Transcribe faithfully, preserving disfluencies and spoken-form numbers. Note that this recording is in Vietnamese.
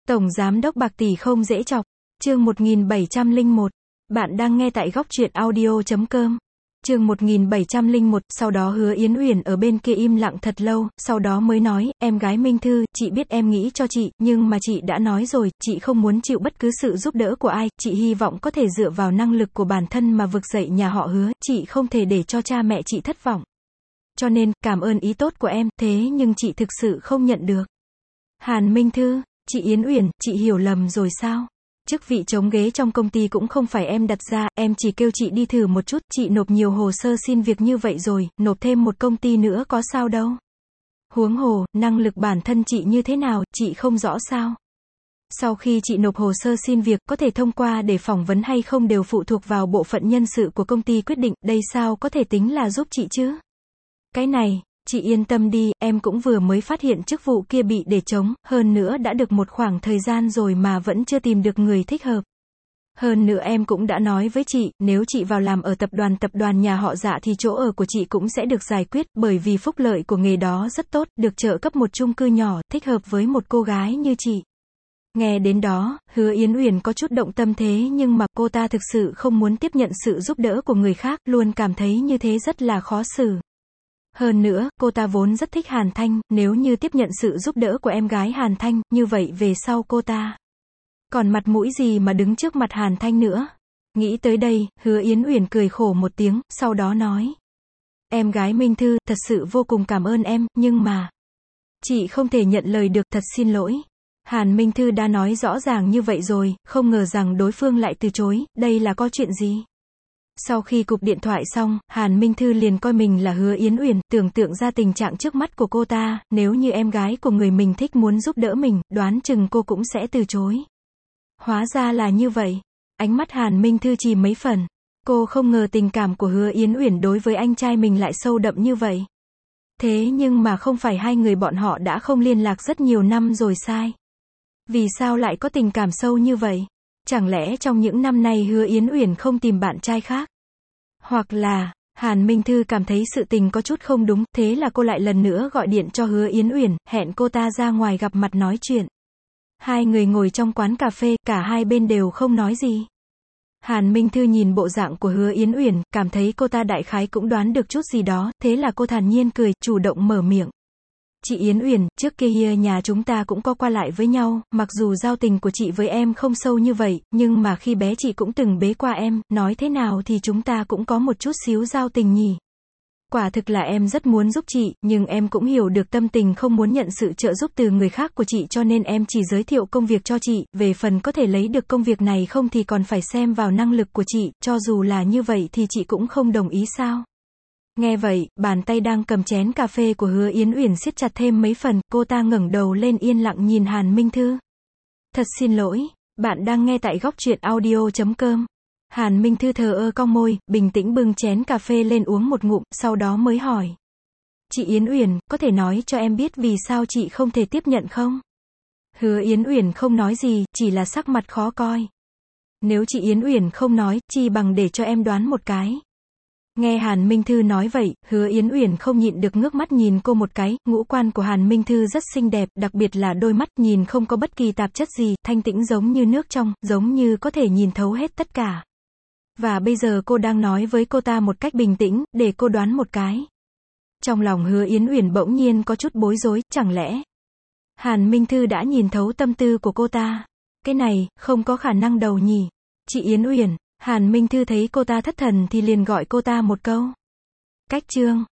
Tổng giám đốc bạc tỷ không dễ chọc. Chương một nghìn bảy trăm lẻ một. Bạn đang nghe tại góc truyện audio chấm com. Chương một nghìn bảy trăm lẻ một, sau đó Hứa Yến Uyển ở bên kia im lặng thật lâu, sau đó mới nói, em gái Minh Thư, chị biết em nghĩ cho chị, nhưng mà chị đã nói rồi, chị không muốn chịu bất cứ sự giúp đỡ của ai, chị hy vọng có thể dựa vào năng lực của bản thân mà vực dậy nhà họ Hứa, chị không thể để cho cha mẹ chị thất vọng. Cho nên, cảm ơn ý tốt của em, thế nhưng chị thực sự không nhận được. Hàn Minh Thư, chị Yến Uyển, chị hiểu lầm rồi sao? Chức vị trống ghế trong công ty cũng không phải em đặt ra, em chỉ kêu chị đi thử một chút, chị nộp nhiều hồ sơ xin việc như vậy rồi, nộp thêm một công ty nữa có sao đâu. Huống hồ, năng lực bản thân chị như thế nào, chị không rõ sao? Sau khi chị nộp hồ sơ xin việc, có thể thông qua để phỏng vấn hay không đều phụ thuộc vào bộ phận nhân sự của công ty quyết định, đây sao có thể tính là giúp chị chứ? Cái này, chị yên tâm đi, em cũng vừa mới phát hiện chức vụ kia bị để trống, hơn nữa đã được một khoảng thời gian rồi mà vẫn chưa tìm được người thích hợp. Hơn nữa em cũng đã nói với chị, nếu chị vào làm ở tập đoàn tập đoàn nhà họ Dạ thì chỗ ở của chị cũng sẽ được giải quyết, bởi vì phúc lợi của nghề đó rất tốt, được trợ cấp một chung cư nhỏ, thích hợp với một cô gái như chị. Nghe đến đó, Hứa Yến Uyển có chút động tâm thế nhưng mà cô ta thực sự không muốn tiếp nhận sự giúp đỡ của người khác, luôn cảm thấy như thế rất là khó xử. Hơn nữa, cô ta vốn rất thích Hàn Thanh, nếu như tiếp nhận sự giúp đỡ của em gái Hàn Thanh, như vậy về sau cô ta còn mặt mũi gì mà đứng trước mặt Hàn Thanh nữa. Nghĩ tới đây, Hứa Yến Uyển cười khổ một tiếng, sau đó nói. Em gái Minh Thư, thật sự vô cùng cảm ơn em, nhưng mà chị không thể nhận lời được, thật xin lỗi. Hàn Minh Thư đã nói rõ ràng như vậy rồi, không ngờ rằng đối phương lại từ chối, đây là có chuyện gì? Sau khi cúp điện thoại xong, Hàn Minh Thư liền coi mình là Hứa Yến Uyển, tưởng tượng ra tình trạng trước mắt của cô ta, nếu như em gái của người mình thích muốn giúp đỡ mình, đoán chừng cô cũng sẽ từ chối. Hóa ra là như vậy. Ánh mắt Hàn Minh Thư chìm mấy phần. Cô không ngờ tình cảm của Hứa Yến Uyển đối với anh trai mình lại sâu đậm như vậy. Thế nhưng mà không phải hai người bọn họ đã không liên lạc rất nhiều năm rồi sai? Vì sao lại có tình cảm sâu như vậy? Chẳng lẽ trong những năm này Hứa Yến Uyển không tìm bạn trai khác? Hoặc là, Hàn Minh Thư cảm thấy sự tình có chút không đúng, thế là cô lại lần nữa gọi điện cho Hứa Yến Uyển, hẹn cô ta ra ngoài gặp mặt nói chuyện. Hai người ngồi trong quán cà phê, cả hai bên đều không nói gì. Hàn Minh Thư nhìn bộ dạng của Hứa Yến Uyển, cảm thấy cô ta đại khái cũng đoán được chút gì đó, thế là cô thản nhiên cười, chủ động mở miệng. Chị Yến Uyển, trước kia nhà chúng ta cũng có qua lại với nhau, mặc dù giao tình của chị với em không sâu như vậy, nhưng mà khi bé chị cũng từng bế qua em, nói thế nào thì chúng ta cũng có một chút xíu giao tình nhỉ. Quả thực là em rất muốn giúp chị, nhưng em cũng hiểu được tâm tình không muốn nhận sự trợ giúp từ người khác của chị cho nên em chỉ giới thiệu công việc cho chị, về phần có thể lấy được công việc này không thì còn phải xem vào năng lực của chị, cho dù là như vậy thì chị cũng không đồng ý sao. Nghe vậy, bàn tay đang cầm chén cà phê của Hứa Yến Uyển siết chặt thêm mấy phần, cô ta ngẩng đầu lên yên lặng nhìn Hàn Minh Thư. Thật xin lỗi, bạn đang nghe tại góc truyện audio chấm com. Hàn Minh Thư thờ ơ cong môi, bình tĩnh bưng chén cà phê lên uống một ngụm, sau đó mới hỏi. Chị Yến Uyển, có thể nói cho em biết vì sao chị không thể tiếp nhận không? Hứa Yến Uyển không nói gì, chỉ là sắc mặt khó coi. Nếu chị Yến Uyển không nói, chi bằng để cho em đoán một cái. Nghe Hàn Minh Thư nói vậy, Hứa Yến Uyển không nhịn được ngước mắt nhìn cô một cái, ngũ quan của Hàn Minh Thư rất xinh đẹp, đặc biệt là đôi mắt nhìn không có bất kỳ tạp chất gì, thanh tĩnh giống như nước trong, giống như có thể nhìn thấu hết tất cả. Và bây giờ cô đang nói với cô ta một cách bình tĩnh, để cô đoán một cái. Trong lòng Hứa Yến Uyển bỗng nhiên có chút bối rối, chẳng lẽ Hàn Minh Thư đã nhìn thấu tâm tư của cô ta? Cái này, không có khả năng đâu nhỉ. Chị Yến Uyển. Hàn Minh Thư thấy cô ta thất thần thì liền gọi cô ta một câu. Cách chương.